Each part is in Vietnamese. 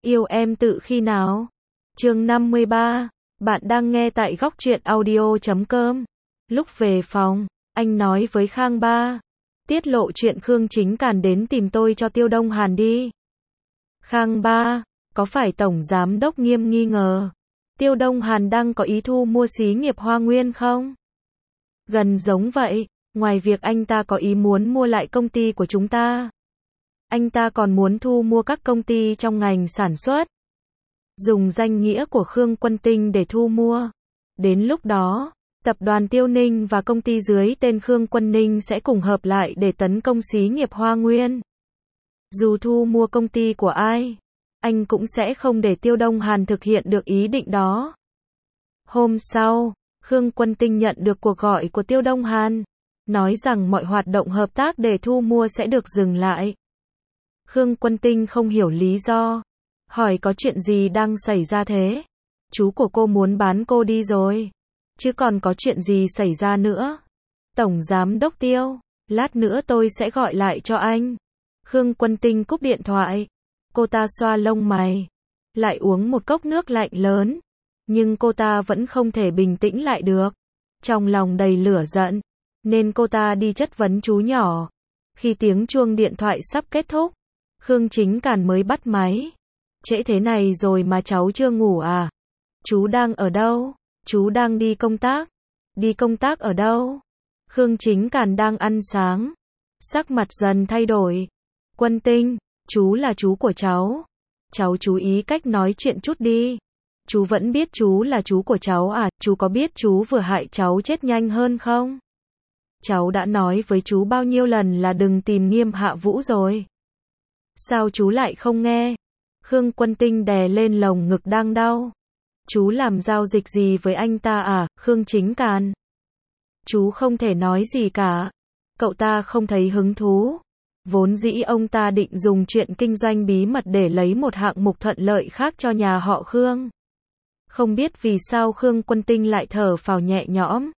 Yêu em tự khi nào? Chương 53. Bạn đang nghe tại góc truyện audio.com. Lúc về phòng, anh nói với Khang Ba, tiết lộ chuyện Khương Chính Càn đến tìm tôi cho Tiêu Đông Hàn đi. Khang Ba, có phải Tổng Giám Đốc Nghiêm nghi ngờ Tiêu Đông Hàn đang có ý thu mua xí nghiệp Hoa Nguyên không? Gần giống vậy, ngoài việc anh ta có ý muốn mua lại công ty của chúng ta, anh ta còn muốn thu mua các công ty trong ngành sản xuất, dùng danh nghĩa của Khương Quân Tinh để thu mua. Đến lúc đó, tập đoàn Tiêu Ninh và công ty dưới tên Khương Quân Ninh sẽ cùng hợp lại để tấn công xí nghiệp Hoa Nguyên. Dù thu mua công ty của ai, anh cũng sẽ không để Tiêu Đông Hàn thực hiện được ý định đó. Hôm sau, Khương Quân Tinh nhận được cuộc gọi của Tiêu Đông Hàn, nói rằng mọi hoạt động hợp tác để thu mua sẽ được dừng lại. Khương Quân Tinh không hiểu lý do, hỏi có chuyện gì đang xảy ra thế? Chú của cô muốn bán cô đi rồi, chứ còn có chuyện gì xảy ra nữa? Tổng Giám Đốc Tiêu, lát nữa tôi sẽ gọi lại cho anh. Khương Quân Tinh cúp điện thoại, cô ta xoa lông mày, lại uống một cốc nước lạnh lớn, nhưng cô ta vẫn không thể bình tĩnh lại được. Trong lòng đầy lửa giận, nên cô ta đi chất vấn chú nhỏ. Khi tiếng chuông điện thoại sắp kết thúc, Khương Chính Càn mới bắt máy. Trễ thế này rồi mà cháu chưa ngủ à? Chú đang ở đâu? Chú đang đi công tác. Đi công tác ở đâu? Khương Chính Càn đang ăn sáng, sắc mặt dần thay đổi. Quân Tinh, chú là chú của cháu. Cháu chú ý cách nói chuyện chút đi. Chú vẫn biết chú là chú của cháu à? Chú có biết chú vừa hại cháu chết nhanh hơn không? Cháu đã nói với chú bao nhiêu lần là đừng tìm Nghiêm Hạ Vũ rồi. Sao chú lại không nghe? Khương Quân Tinh đè lên lồng ngực đang đau. Chú làm giao dịch gì với anh ta à? Khương Chính Càn, chú không thể nói gì cả. Cậu ta không thấy hứng thú. Vốn dĩ ông ta định dùng chuyện kinh doanh bí mật để lấy một hạng mục thuận lợi khác cho nhà họ Khương. Không biết vì sao Khương Quân Tinh lại thở phào nhẹ nhõm,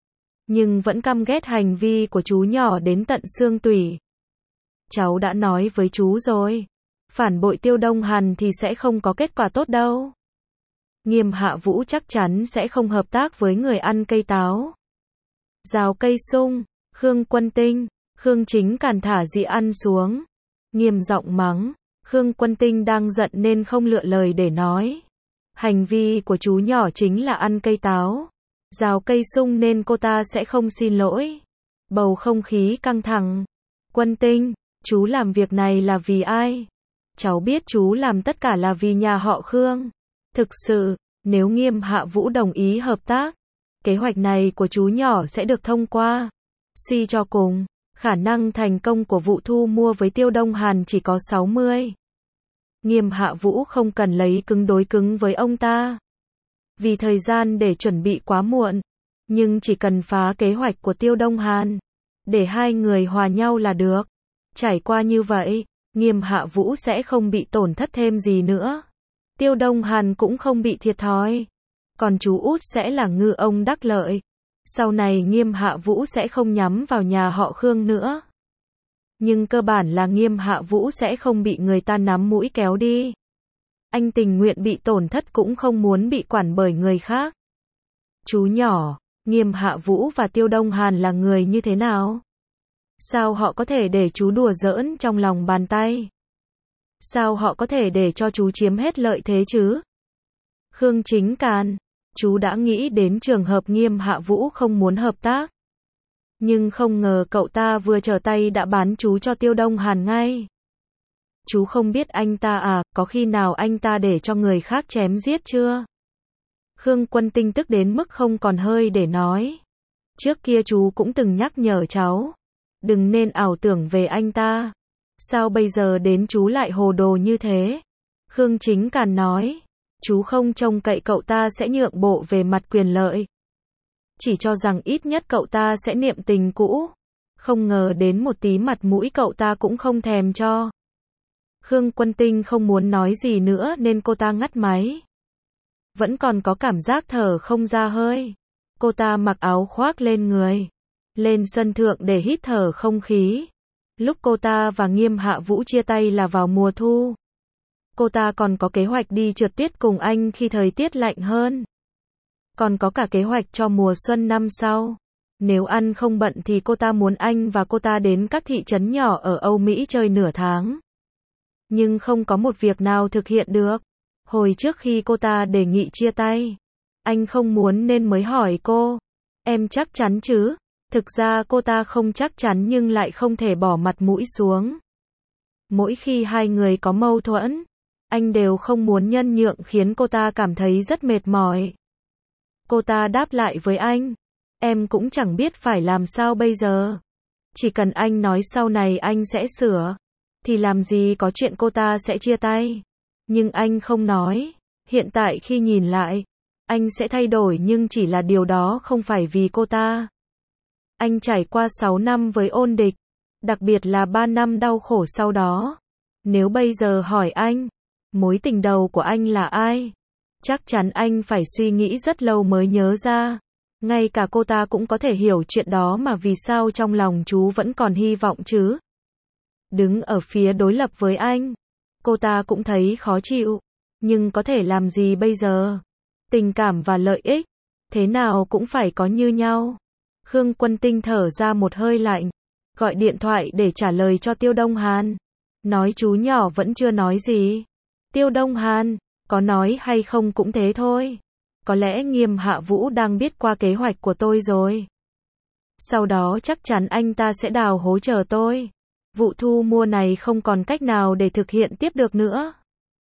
nhưng vẫn căm ghét hành vi của chú nhỏ đến tận xương tủy. Cháu đã nói với chú rồi, phản bội Tiêu Đông Hàn thì sẽ không có kết quả tốt đâu. Nghiêm Hạ Vũ chắc chắn sẽ không hợp tác với người ăn cây táo, rào cây sung. Khương Quân Tinh, Khương Chính Càn thả dĩa ăn xuống, nghiêm giọng mắng. Khương Quân Tinh đang giận nên không lựa lời để nói. Hành vi của chú nhỏ chính là ăn cây táo, rào cây sung nên cô ta sẽ không xin lỗi. Bầu không khí căng thẳng. Quân Tinh, chú làm việc này là vì ai? Cháu biết chú làm tất cả là vì nhà họ Khương. Thực sự, nếu Nghiêm Hạ Vũ đồng ý hợp tác, kế hoạch này của chú nhỏ sẽ được thông qua. Suy cho cùng, khả năng thành công của vụ thu mua với Tiêu Đông Hàn chỉ có 60. Nghiêm Hạ Vũ không cần lấy cứng đối cứng với ông ta, vì thời gian để chuẩn bị quá muộn, nhưng chỉ cần phá kế hoạch của Tiêu Đông Hàn, để hai người hòa nhau là được. Trải qua như vậy, Nghiêm Hạ Vũ sẽ không bị tổn thất thêm gì nữa. Tiêu Đông Hàn cũng không bị thiệt thòi. Còn chú út sẽ là ngư ông đắc lợi. Sau này Nghiêm Hạ Vũ sẽ không nhắm vào nhà họ Khương nữa. Nhưng cơ bản là Nghiêm Hạ Vũ sẽ không bị người ta nắm mũi kéo đi. Anh tình nguyện bị tổn thất cũng không muốn bị quản bởi người khác. Chú nhỏ, Nghiêm Hạ Vũ và Tiêu Đông Hàn là người như thế nào? Sao họ có thể để chú đùa giỡn trong lòng bàn tay? Sao họ có thể để cho chú chiếm hết lợi thế chứ? Khương Chính Càn, chú đã nghĩ đến trường hợp Nghiêm Hạ Vũ không muốn hợp tác. Nhưng không ngờ cậu ta vừa trở tay đã bán chú cho Tiêu Đông Hàn ngay. Chú không biết anh ta à? Có khi nào anh ta để cho người khác chém giết chưa? Khương Quân Tinh tức đến mức không còn hơi để nói. Trước kia chú cũng từng nhắc nhở cháu, đừng nên ảo tưởng về anh ta. Sao bây giờ đến chú lại hồ đồ như thế? Khương Chính Càn nói, chú không trông cậy cậu ta sẽ nhượng bộ về mặt quyền lợi. Chỉ cho rằng ít nhất cậu ta sẽ niệm tình cũ. Không ngờ đến một tí mặt mũi cậu ta cũng không thèm cho. Khương Quân Tinh không muốn nói gì nữa nên cô ta ngắt máy. Vẫn còn có cảm giác thở không ra hơi. Cô ta mặc áo khoác lên người, lên sân thượng để hít thở không khí. Lúc cô ta và Nghiêm Hạ Vũ chia tay là vào mùa thu. Cô ta còn có kế hoạch đi trượt tuyết cùng anh khi thời tiết lạnh hơn. Còn có cả kế hoạch cho mùa xuân năm sau. Nếu ăn không bận thì cô ta muốn anh và cô ta đến các thị trấn nhỏ ở Âu Mỹ chơi nửa tháng. Nhưng không có một việc nào thực hiện được. Hồi trước khi cô ta đề nghị chia tay, anh không muốn nên mới hỏi cô. Em chắc chắn chứ? Thực ra cô ta không chắc chắn nhưng lại không thể bỏ mặt mũi xuống. Mỗi khi hai người có mâu thuẫn, anh đều không muốn nhân nhượng khiến cô ta cảm thấy rất mệt mỏi. Cô ta đáp lại với anh, em cũng chẳng biết phải làm sao bây giờ. Chỉ cần anh nói sau này anh sẽ sửa, thì làm gì có chuyện cô ta sẽ chia tay. Nhưng anh không nói, hiện tại khi nhìn lại, anh sẽ thay đổi nhưng chỉ là điều đó không phải vì cô ta. Anh trải qua 6 năm với Ôn Địch, đặc biệt là 3 năm đau khổ sau đó. Nếu bây giờ hỏi anh, mối tình đầu của anh là ai? Chắc chắn anh phải suy nghĩ rất lâu mới nhớ ra. Ngay cả cô ta cũng có thể hiểu chuyện đó mà vì sao trong lòng chú vẫn còn hy vọng chứ. Đứng ở phía đối lập với anh, cô ta cũng thấy khó chịu. Nhưng có thể làm gì bây giờ? Tình cảm và lợi ích, thế nào cũng phải có như nhau. Khương Quân Tinh thở ra một hơi lạnh, gọi điện thoại để trả lời cho Tiêu Đông Hàn. Nói chú nhỏ vẫn chưa nói gì. Tiêu Đông Hàn, có nói hay không cũng thế thôi. Có lẽ Nghiêm Hạ Vũ đang biết qua kế hoạch của tôi rồi. Sau đó chắc chắn anh ta sẽ đào hố chờ tôi. Vụ thu mua này không còn cách nào để thực hiện tiếp được nữa.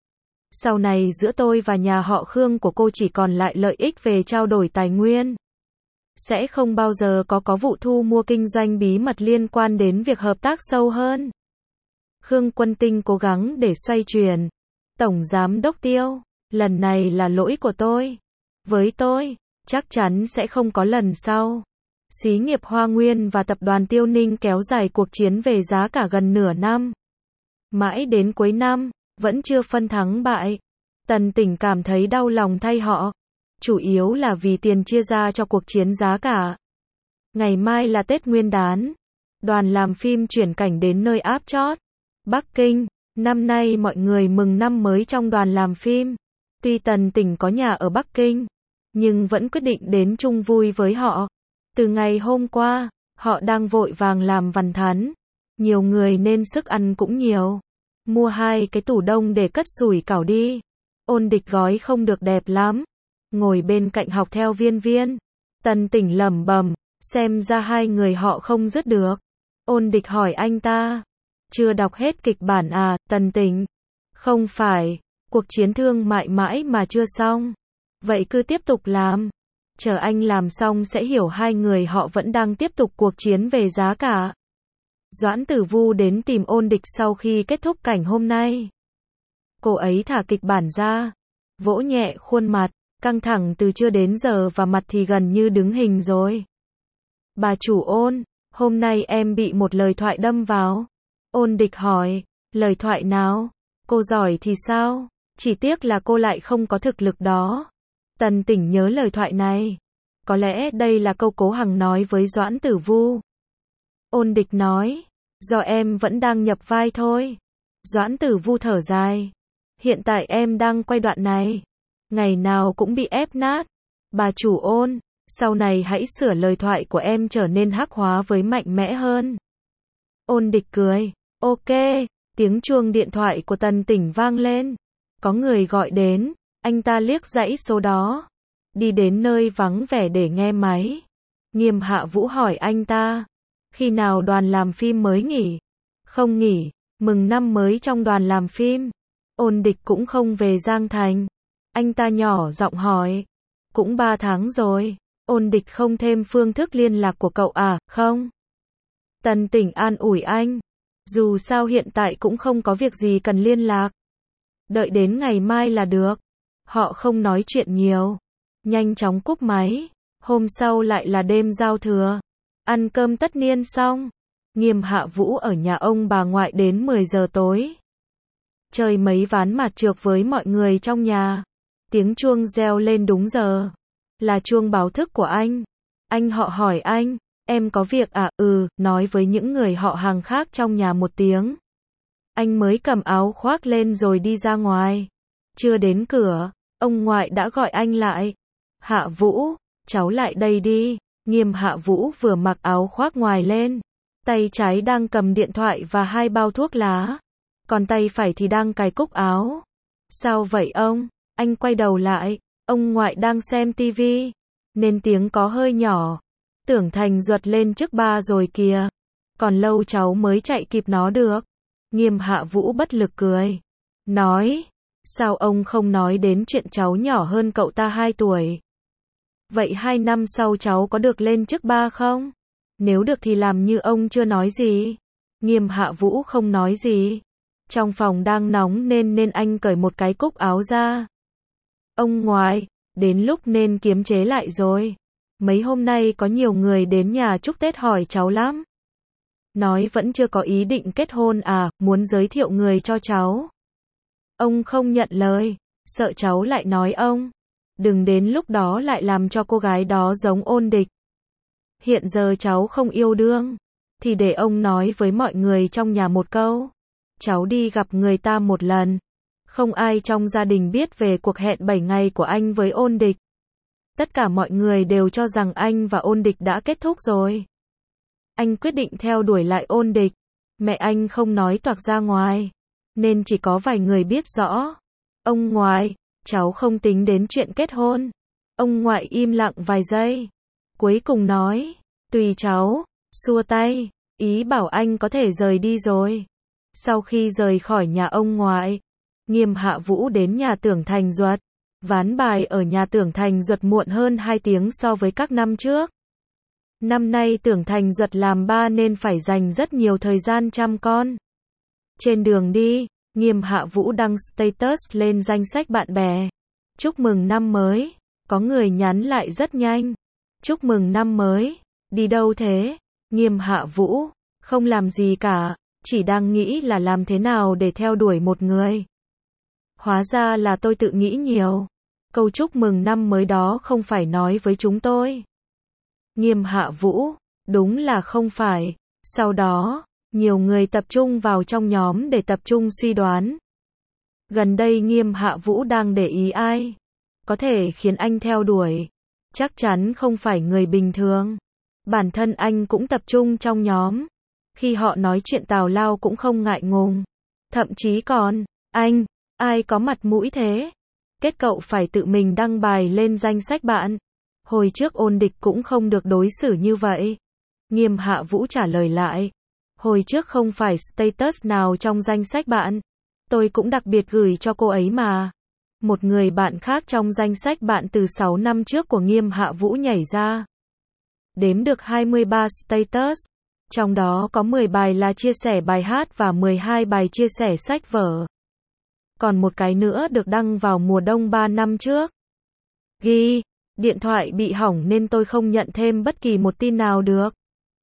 Sau này giữa tôi và nhà họ Khương của cô chỉ còn lại lợi ích về trao đổi tài nguyên. Sẽ không bao giờ có vụ thu mua kinh doanh bí mật liên quan đến việc hợp tác sâu hơn. Khương Quân Tinh cố gắng để xoay chuyển. Tổng Giám đốc Tiêu, lần này là lỗi của tôi. Với tôi, chắc chắn sẽ không có lần sau. Xí nghiệp Hoa Nguyên và tập đoàn Tiêu Ninh kéo dài cuộc chiến về giá cả gần nửa năm. Mãi đến cuối năm, vẫn chưa phân thắng bại. Tần Tỉnh cảm thấy đau lòng thay họ. Chủ yếu là vì tiền chia ra cho cuộc chiến giá cả. Ngày mai là Tết Nguyên đán. Đoàn làm phim chuyển cảnh đến nơi áp chót, Bắc Kinh. Năm nay mọi người mừng năm mới trong đoàn làm phim. Tuy Tần Tỉnh có nhà ở Bắc Kinh, nhưng vẫn quyết định đến chung vui với họ. Từ ngày hôm qua, họ đang vội vàng làm vằn thắn. Nhiều người nên sức ăn cũng nhiều. Mua 2 cái tủ đông để cất sủi cảo đi. Ôn Địch gói không được đẹp lắm. Ngồi bên cạnh học theo Viên Viên. Tần Tỉnh lẩm bẩm, xem ra hai người họ không dứt được. Ôn Địch hỏi anh ta, chưa đọc hết kịch bản à? Tần Tỉnh, không phải, cuộc chiến thương mại mãi mà chưa xong. Vậy cứ tiếp tục làm. Chờ anh làm xong sẽ hiểu hai người họ vẫn đang tiếp tục cuộc chiến về giá cả. Doãn Tử Vu đến tìm Ôn Địch sau khi kết thúc cảnh hôm nay. Cô ấy thả kịch bản ra, vỗ nhẹ khuôn mặt, căng thẳng từ trưa đến giờ và mặt thì gần như đứng hình rồi. Bà chủ Ôn, hôm nay em bị một lời thoại đâm vào. Ôn Địch hỏi, lời thoại nào? Cô giỏi thì sao? Chỉ tiếc là cô lại không có thực lực đó. Tần Tỉnh nhớ lời thoại này. Có lẽ đây là câu Cố Hằng nói với Doãn Tử Vu. Ôn Địch nói, do em vẫn đang nhập vai thôi. Doãn Tử Vu thở dài. Hiện tại em đang quay đoạn này. Ngày nào cũng bị ép nát. Bà chủ Ôn, sau này hãy sửa lời thoại của em trở nên hắc hóa với mạnh mẽ hơn. Ôn Địch cười. Ok, tiếng chuông điện thoại của Tần Tỉnh vang lên. Có người gọi đến, anh ta liếc dãy số đó. Đi đến nơi vắng vẻ để nghe máy. Nghiêm Hạ Vũ hỏi anh ta, khi nào đoàn làm phim mới nghỉ? Không nghỉ, mừng năm mới trong đoàn làm phim. Ôn Địch cũng không về Giang Thành. Anh ta nhỏ giọng hỏi, cũng 3 tháng rồi. Ôn Địch không thêm phương thức liên lạc của cậu à? Không. Tần Tỉnh an ủi anh, dù sao hiện tại cũng không có việc gì cần liên lạc. Đợi đến ngày mai là được. Họ không nói chuyện nhiều, nhanh chóng cúp máy. Hôm sau lại là đêm giao thừa. Ăn cơm tất niên xong, Nghiêm Hạ Vũ ở nhà ông bà ngoại đến 10 giờ tối. Chơi mấy ván mạt trược với mọi người trong nhà. Tiếng chuông reo lên đúng giờ. Là chuông báo thức của anh. Anh họ hỏi anh, em có việc à? Ừ, nói với những người họ hàng khác trong nhà một tiếng. Anh mới cầm áo khoác lên rồi đi ra ngoài. Chưa đến cửa, ông ngoại đã gọi anh lại. Hạ Vũ, cháu lại đây đi. Nghiêm Hạ Vũ vừa mặc áo khoác ngoài lên. Tay trái đang cầm điện thoại và 2 bao thuốc lá. Còn tay phải thì đang cài cúc áo. Sao vậy ông? Anh quay đầu lại. Ông ngoại đang xem tivi. Nên tiếng có hơi nhỏ. Tưởng Thành giật lên trước ba rồi kìa. Còn lâu cháu mới chạy kịp nó được. Nghiêm Hạ Vũ bất lực cười. Nói. Sao ông không nói đến chuyện cháu nhỏ hơn cậu ta 2 tuổi? Vậy 2 năm sau cháu có được lên chức ba không? Nếu được thì làm như ông chưa nói gì. Nghiêm Hạ Vũ không nói gì. Trong phòng đang nóng nên anh cởi một cái cúc áo ra. Ông ngoại, đến lúc nên kiềm chế lại rồi. Mấy hôm nay có nhiều người đến nhà chúc Tết hỏi cháu lắm. Nói vẫn chưa có ý định kết hôn à, muốn giới thiệu người cho cháu. Ông không nhận lời, sợ cháu lại nói ông. Đừng đến lúc đó lại làm cho cô gái đó giống Ôn Địch. Hiện giờ cháu không yêu đương, thì để ông nói với mọi người trong nhà một câu. Cháu đi gặp người ta một lần. Không ai trong gia đình biết về cuộc hẹn 7 ngày của anh với Ôn Địch. Tất cả mọi người đều cho rằng anh và Ôn Địch đã kết thúc rồi. Anh quyết định theo đuổi lại Ôn Địch. Mẹ anh không nói toạc ra ngoài, nên chỉ có vài người biết rõ. Ông ngoại, cháu không tính đến chuyện kết hôn. Ông ngoại im lặng vài giây. Cuối cùng nói, tùy cháu, xua tay, ý bảo anh có thể rời đi rồi. Sau khi rời khỏi nhà ông ngoại, Nghiêm Hạ Vũ đến nhà Tưởng Thành Duật. Ván bài ở nhà Tưởng Thành Duật muộn hơn 2 tiếng so với các năm trước. Năm nay Tưởng Thành Duật làm ba nên phải dành rất nhiều thời gian chăm con. Trên đường đi, Nghiêm Hạ Vũ đăng status lên danh sách bạn bè. Chúc mừng năm mới. Có người nhắn lại rất nhanh. Chúc mừng năm mới. Đi đâu thế? Nghiêm Hạ Vũ. Không làm gì cả. Chỉ đang nghĩ là làm thế nào để theo đuổi một người. Hóa ra là tôi tự nghĩ nhiều. Câu chúc mừng năm mới đó không phải nói với chúng tôi. Nghiêm Hạ Vũ. Đúng là không phải. Sau đó, nhiều người tập trung vào trong nhóm để tập trung suy đoán. Gần đây Nghiêm Hạ Vũ đang để ý ai? Có thể khiến anh theo đuổi. Chắc chắn không phải người bình thường. Bản thân anh cũng tập trung trong nhóm. Khi họ nói chuyện tào lao cũng không ngại ngùng. Thậm chí còn, anh, ai có mặt mũi thế? Kết cậu phải tự mình đăng bài lên danh sách bạn. Hồi trước Ôn Địch cũng không được đối xử như vậy. Nghiêm Hạ Vũ trả lời lại. Hồi trước không phải status nào trong danh sách bạn. Tôi cũng đặc biệt gửi cho cô ấy mà. Một người bạn khác trong danh sách bạn từ 6 năm trước của Nghiêm Hạ Vũ nhảy ra. Đếm được 23 status. Trong đó có 10 bài là chia sẻ bài hát và 12 bài chia sẻ sách vở. Còn một cái nữa được đăng vào mùa đông 3 năm trước. Ghi, điện thoại bị hỏng nên tôi không nhận thêm bất kỳ một tin nào được.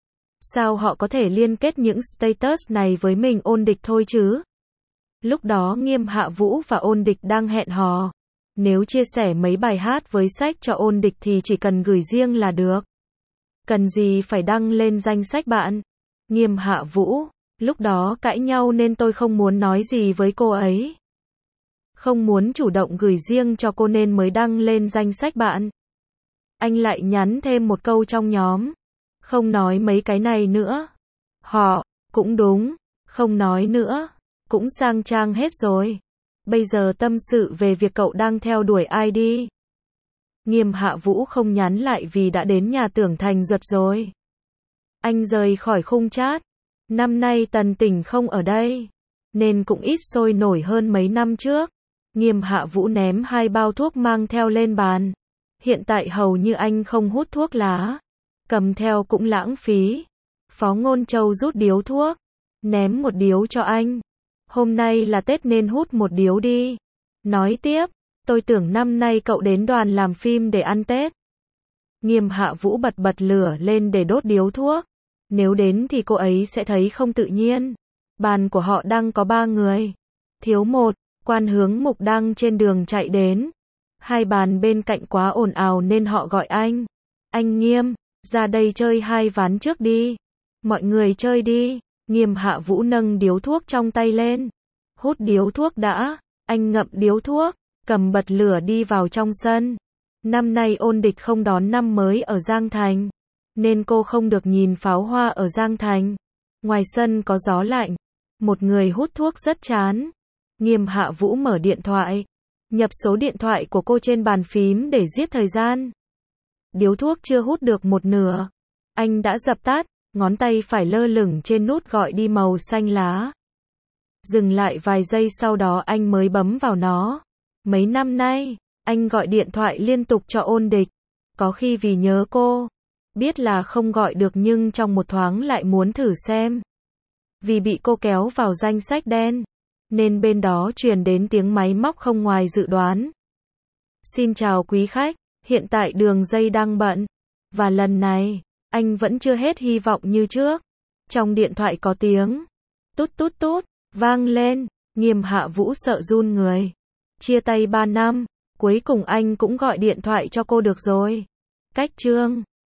Sao họ có thể liên kết những status này với mình Ôn Địch thôi chứ? Lúc đó Nghiêm Hạ Vũ và Ôn Địch đang hẹn hò. Nếu chia sẻ mấy bài hát với sách cho Ôn Địch thì chỉ cần gửi riêng là được. Cần gì phải đăng lên danh sách bạn? Nghiêm Hạ Vũ. Lúc đó cãi nhau nên tôi không muốn nói gì với cô ấy. Không muốn chủ động gửi riêng cho cô nên mới đăng lên danh sách bạn. Anh lại nhắn thêm một câu trong nhóm. Không nói mấy cái này nữa. Họ, cũng đúng, không nói nữa. Cũng sang trang hết rồi. Bây giờ tâm sự về việc cậu đang theo đuổi ai đi. Nghiêm Hạ Vũ không nhắn lại vì đã đến nhà Tưởng Thành Duật rồi. Anh rời khỏi khung chat. Năm nay Tần Tỉnh không ở đây, nên cũng ít sôi nổi hơn mấy năm trước. Nghiêm Hạ Vũ ném 2 bao thuốc mang theo lên bàn. Hiện tại hầu như anh không hút thuốc lá. Cầm theo cũng lãng phí. Phó Ngôn Châu rút điếu thuốc. Ném một điếu cho anh. Hôm nay là Tết nên hút một điếu đi. Nói tiếp. Tôi tưởng năm nay cậu đến đoàn làm phim để ăn Tết. Nghiêm Hạ Vũ bật lửa lên để đốt điếu thuốc. Nếu đến thì cô ấy sẽ thấy không tự nhiên. Bàn của họ đang có 3 người. Thiếu một, Quan Hướng Mục đang trên đường chạy đến. 2 bàn bên cạnh quá ồn ào nên họ gọi anh. Anh Nghiêm, ra đây chơi 2 ván trước đi. Mọi người chơi đi. Nghiêm Hạ Vũ nâng điếu thuốc trong tay lên. Hút điếu thuốc đã, anh ngậm điếu thuốc, cầm bật lửa đi vào trong sân. Năm nay Ôn Địch không đón năm mới ở Giang Thành, nên cô không được nhìn pháo hoa ở Giang Thành. Ngoài sân có gió lạnh, một người hút thuốc rất chán. Nghiêm Hạ Vũ mở điện thoại, nhập số điện thoại của cô trên bàn phím để giết thời gian. Điếu thuốc chưa hút được một nửa, anh đã dập tắt, ngón tay phải lơ lửng trên nút gọi đi màu xanh lá. Dừng lại vài giây sau đó anh mới bấm vào nó. Mấy năm nay, anh gọi điện thoại liên tục cho Ôn Địch, có khi vì nhớ cô, biết là không gọi được nhưng trong một thoáng lại muốn thử xem. Vì bị cô kéo vào danh sách đen, nên bên đó truyền đến tiếng máy móc không ngoài dự đoán. Xin chào quý khách, hiện tại đường dây đang bận. Và lần này, anh vẫn chưa hết hy vọng như trước. Trong điện thoại có tiếng tút tút tút vang lên. Nghiêm Hạ Vũ sợ run người. Chia tay 3 năm, cuối cùng anh cũng gọi điện thoại cho cô được rồi. Cách chương